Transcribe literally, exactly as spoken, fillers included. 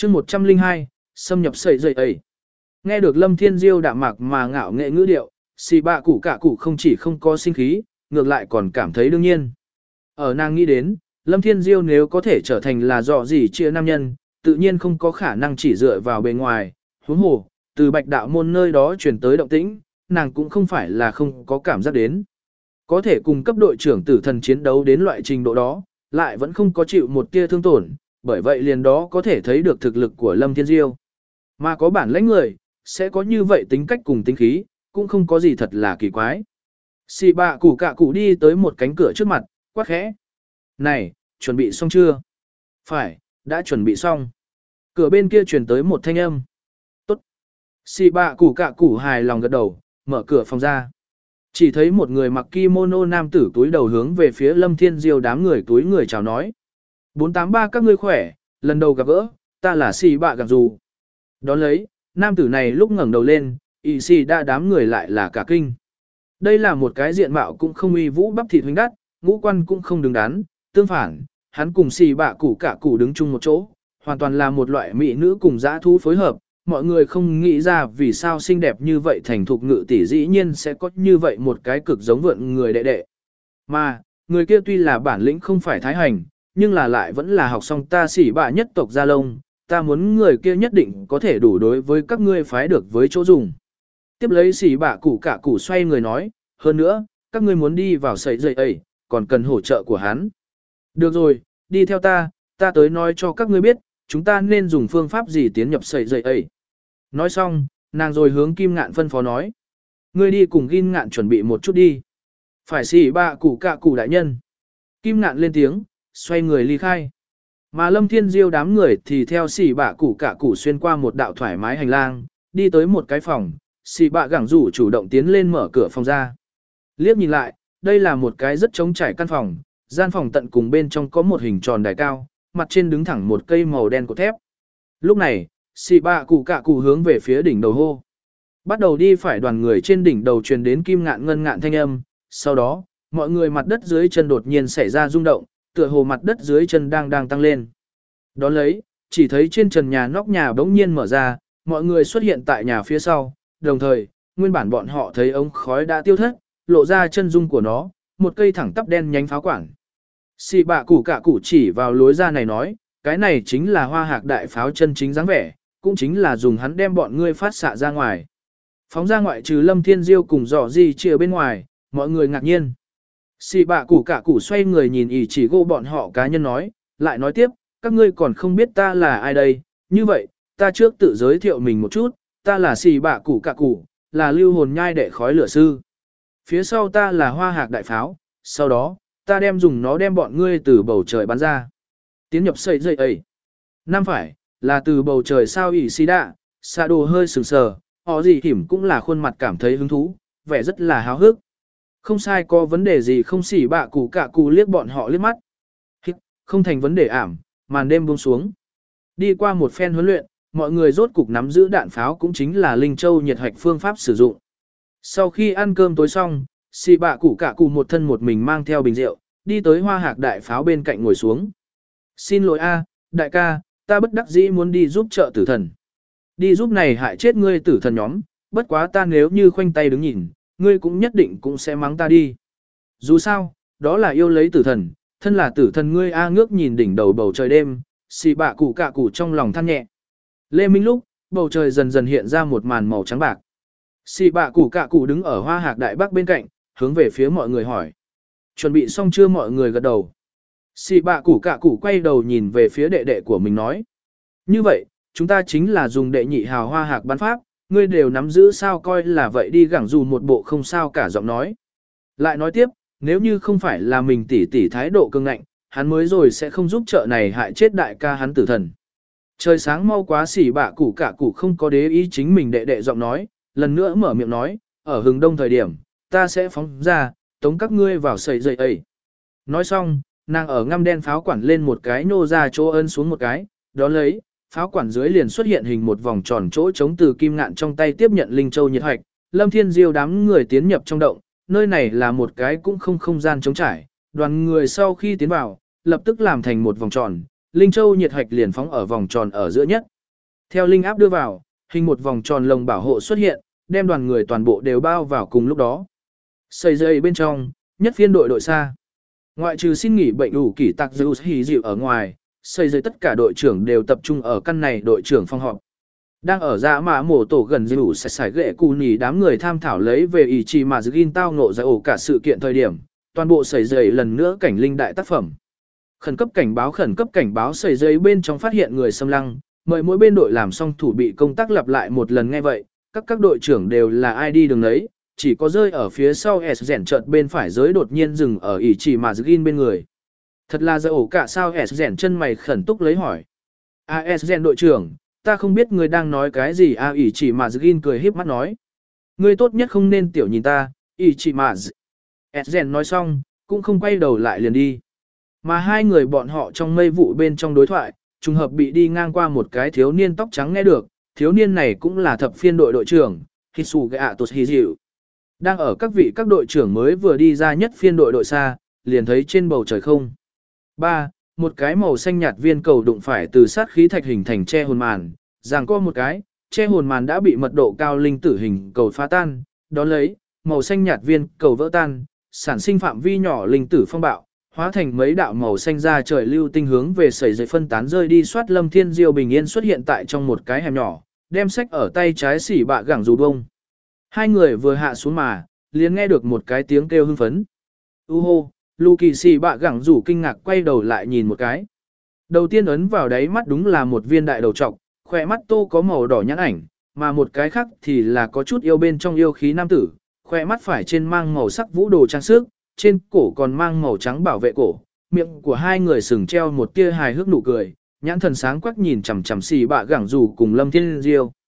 chương một trăm linh hai, xâm nhập sợi dây ấy. Nghe được Lâm Thiên Diêu đạm mạc mà ngạo nghệ ngữ điệu, xì bạ củ cả củ không chỉ không có sinh khí, ngược lại còn cảm thấy đương nhiên. Ở nàng nghĩ đến, Lâm Thiên Diêu nếu có thể trở thành là dọ gì chia nam nhân, tự nhiên không có khả năng chỉ dựa vào bề ngoài, huống hồ, từ bạch đạo môn nơi đó truyền tới động tĩnh, nàng cũng không phải là không có cảm giác đến. Có thể cùng cấp đội trưởng tử thần chiến đấu đến loại trình độ đó, lại vẫn không có chịu một tia thương tổn, bởi vậy liền đó có thể thấy được thực lực của Lâm Thiên Diêu. Mà có bản lãnh người, sẽ có như vậy tính cách cùng tính khí, cũng không có gì thật là kỳ quái. Xì bạ củ cạ củ đi tới một cánh cửa trước mặt, quát khẽ. Này, chuẩn bị xong chưa? Phải, đã chuẩn bị xong. Cửa bên kia truyền tới một thanh âm. Tốt. Xì bạ củ cạ củ hài lòng gật đầu, mở cửa phòng ra. Chỉ thấy một người mặc kimono nam tử túi đầu hướng về phía Lâm Thiên Diêu đám người túi người chào nói. bốn tám ba các ngươi khỏe, lần đầu gặp gỡ, ta là xì bạ gặp dù. Đón lấy, nam tử này lúc ngẩng đầu lên, y xì đã đám người lại là cả kinh. Đây là một cái diện mạo cũng không uy vũ bắp thịt huynh đắt, ngũ quan cũng không đứng đắn, tương phản, hắn cùng xì bạ củ cả củ đứng chung một chỗ, hoàn toàn là một loại mỹ nữ cùng dã thú phối hợp. Mọi người không nghĩ ra vì sao xinh đẹp như vậy thành thục ngự tỷ dĩ nhiên sẽ có như vậy một cái cực giống vượn người đệ đệ. Mà, người kia tuy là bản lĩnh không phải thái hành, nhưng là lại vẫn là học xong ta xỉ bạ nhất tộc Gia Lông, ta muốn người kia nhất định có thể đủ đối với các ngươi phái được với chỗ dùng. Tiếp lấy xỉ bạ củ cả củ xoay người nói, hơn nữa, các ngươi muốn đi vào sợi dây ấy, còn cần hỗ trợ của hắn. Được rồi, đi theo ta, ta tới nói cho các ngươi biết, chúng ta nên dùng phương pháp gì tiến nhập sợi dây ấy. Nói xong, nàng rồi hướng Kim Ngạn phân phó nói. Ngươi đi cùng Kim Ngạn chuẩn bị một chút đi. Phải xỉ bạ củ cạ củ đại nhân. Kim Ngạn lên tiếng, xoay người ly khai. Mà Lâm Thiên Diêu đám người thì theo xỉ bạ củ cạ củ xuyên qua một đạo thoải mái hành lang, đi tới một cái phòng, xỉ bạ gẳng rủ chủ động tiến lên mở cửa phòng ra. Liếc nhìn lại, đây là một cái rất trống trải căn phòng, gian phòng tận cùng bên trong có một hình tròn đài cao, mặt trên đứng thẳng một cây màu đen cột thép. Lúc này, xì bạ cụ cạ cụ hướng về phía đỉnh đầu hô. Bắt đầu đi phải đoàn người trên đỉnh đầu truyền đến Kim Ngạn ngân ngạn thanh âm, sau đó, mọi người mặt đất dưới chân đột nhiên xảy ra rung động, tựa hồ mặt đất dưới chân đang đang tăng lên. Đón lấy, chỉ thấy trên trần nhà nóc nhà bỗng nhiên mở ra, mọi người xuất hiện tại nhà phía sau, đồng thời, nguyên bản bọn họ thấy ống khói đã tiêu thất, lộ ra chân dung của nó, một cây thẳng tắp đen nhánh pháo quản. Xì bạ cụ cạ cụ chỉ vào lối ra này nói, cái này chính là hoa hạc đại pháo chân chính dáng vẻ, cũng chính là dùng hắn đem bọn ngươi phát xạ ra ngoài. Phóng ra ngoại trừ Lâm Thiên Diêu cùng dò gì chia bên ngoài, mọi người ngạc nhiên. Xì bạ củ cả củ xoay người nhìn ỷ chỉ gô bọn họ cá nhân nói, lại nói tiếp, các ngươi còn không biết ta là ai đây, như vậy, ta trước tự giới thiệu mình một chút, ta là xì bạ củ cả củ, là lưu hồn nhai đệ khói lửa sư. Phía sau ta là hoa hạc đại pháo, sau đó, ta đem dùng nó đem bọn ngươi từ bầu trời bắn ra. Tiến nhập sợi dây ấy. Năm phải, là từ bầu trời sao ỉ xì đạ, xa đồ hơi sừng sờ, họ gì hiểm cũng là khuôn mặt cảm thấy hứng thú, vẻ rất là háo hức. Không sai, có vấn đề gì không, xỉ bạ cụ cả cụ liếc bọn họ liếc mắt. Hít, không thành vấn đề ảm, màn đêm buông xuống. Đi qua một phen huấn luyện, mọi người rốt cục nắm giữ đạn pháo cũng chính là Linh Châu nhiệt hạch phương pháp sử dụng. Sau khi ăn cơm tối xong, xỉ bạ cụ cả cụ một thân một mình mang theo bình rượu, đi tới hoa hạc đại pháo bên cạnh ngồi xuống. Xin lỗi a, đại ca, ta bất đắc dĩ muốn đi giúp trợ tử thần. Đi giúp này hại chết ngươi tử thần nhóm, bất quá ta nếu như khoanh tay đứng nhìn, ngươi cũng nhất định cũng sẽ mắng ta đi. Dù sao, đó là yêu lấy tử thần, thân là tử thần ngươi a ngước nhìn đỉnh đầu bầu trời đêm, xì bạ cụ cạ cụ trong lòng than nhẹ. Lê Minh lúc, bầu trời dần dần hiện ra một màn màu trắng bạc. Xì bạ cụ cạ cụ đứng ở hoa hạc đại bắc bên cạnh, hướng về phía mọi người hỏi. Chuẩn bị xong chưa, mọi người gật đầu. Xì bạ cụ cạ cụ quay đầu nhìn về phía đệ đệ của mình nói. Như vậy, chúng ta chính là dùng đệ nhị hào hoa hạc bắn pháp, ngươi đều nắm giữ sao, coi là vậy đi, gẳng dù một bộ không sao cả giọng nói. Lại nói tiếp, nếu như không phải là mình tỉ tỉ thái độ cương ngạnh, hắn mới rồi sẽ không giúp trợ này hại chết đại ca hắn tử thần. Trời sáng mau quá, xỉ bạ cụ cả cụ không có đế ý chính mình đệ đệ giọng nói, lần nữa mở miệng nói, ở hừng đông thời điểm, ta sẽ phóng ra, tống các ngươi vào sợi dây ấy. Nói xong, nàng ở ngăm đen pháo quản lên một cái nô ra chỗ ân xuống một cái, đó lấy, pháo quản dưới liền xuất hiện hình một vòng tròn chỗ trống từ Kim Ngạn trong tay tiếp nhận Linh Châu nhiệt hạch, Lâm Thiên Diêu đám người tiến nhập trong động, nơi này là một cái cũng không không gian trống trải, đoàn người sau khi tiến vào, lập tức làm thành một vòng tròn, Linh Châu nhiệt hạch liền phóng ở vòng tròn ở giữa nhất, Theo linh áp đưa vào, hình một vòng tròn lồng bảo hộ xuất hiện, đem đoàn người toàn bộ đều bao vào cùng lúc đó. Xây dây bên trong, nhất phiên đội đội xa. Ngoại trừ xin nghỉ bệnh ủ kỷ tạc dư hì dịu ở ngoài, xây dây tất cả đội trưởng đều tập trung ở căn này đội trưởng phòng họp. Đang ở dạ mã mổ tổ gần dịu sẽ xài ghệ cù nhì đám người tham thảo lấy về ý chí mà Zgin tao ngộ giải ổ cả sự kiện thời điểm, toàn bộ xây dây lần nữa cảnh linh đại tác phẩm. Khẩn cấp cảnh báo khẩn cấp cảnh báo xây dây bên trong phát hiện người xâm lăng, mời mỗi bên đội làm xong thủ bị công tác lặp lại một lần nghe vậy, các các đội trưởng đều là ai đi đường đấy, chỉ có rơi ở phía sau S rèn chợt bên phải giới đột nhiên dừng ở ý chỉ mà Zgin bên người. Thật là giải ổ cả sao S rèn chân mày khẩn túc lấy hỏi. A S rèn đội trưởng, ta không biết người đang nói cái gì a ý chỉ mà Zgin cười híp mắt nói. Ngươi tốt nhất không nên tiểu nhìn ta, ý chỉ mà S rèn nói xong, cũng không quay đầu lại liền đi. Mà hai người bọn họ trong mây vụ bên trong đối thoại, trùng hợp bị đi ngang qua một cái thiếu niên tóc trắng nghe được, thiếu niên này cũng là thập phiên đội đội trưởng, Hisuga Toshizu. Đang ở các vị các đội trưởng mới vừa đi ra nhất phiên đội đội xa, liền thấy trên bầu trời không. ba. Một cái màu xanh nhạt viên cầu đụng phải từ sát khí thạch hình thành che hồn màn, giằng co một cái, che hồn màn đã bị mật độ cao linh tử hình cầu phá tan, đón lấy, màu xanh nhạt viên cầu vỡ tan, sản sinh phạm vi nhỏ linh tử phong bạo, hóa thành mấy đạo màu xanh ra trời lưu tinh hướng về sẩy dậy phân tán rơi đi soát Lâm Thiên Diêu bình yên xuất hiện tại trong một cái hẻm nhỏ, đem sách ở tay trái xỉ bạ gẳng dù bông. Hai người vừa hạ xuống mà, liền nghe được một cái tiếng kêu hưng phấn. U hô, Lù Kỳ xỉ bạ gẳng rủ kinh ngạc quay đầu lại nhìn một cái. Đầu tiên ấn vào đáy mắt đúng là một viên đại đầu trọc, khỏe mắt tô có màu đỏ nhãn ảnh, mà một cái khác thì là có chút yêu bên trong yêu khí nam tử, khỏe mắt phải trên mang màu sắc vũ đồ trang sức, trên cổ còn mang màu trắng bảo vệ cổ, miệng của hai người sừng treo một tia hài hước nụ cười, nhãn thần sáng quắc nhìn chằm chằm xì bạ gẳng dù cùng Lâm Thiên Diêu.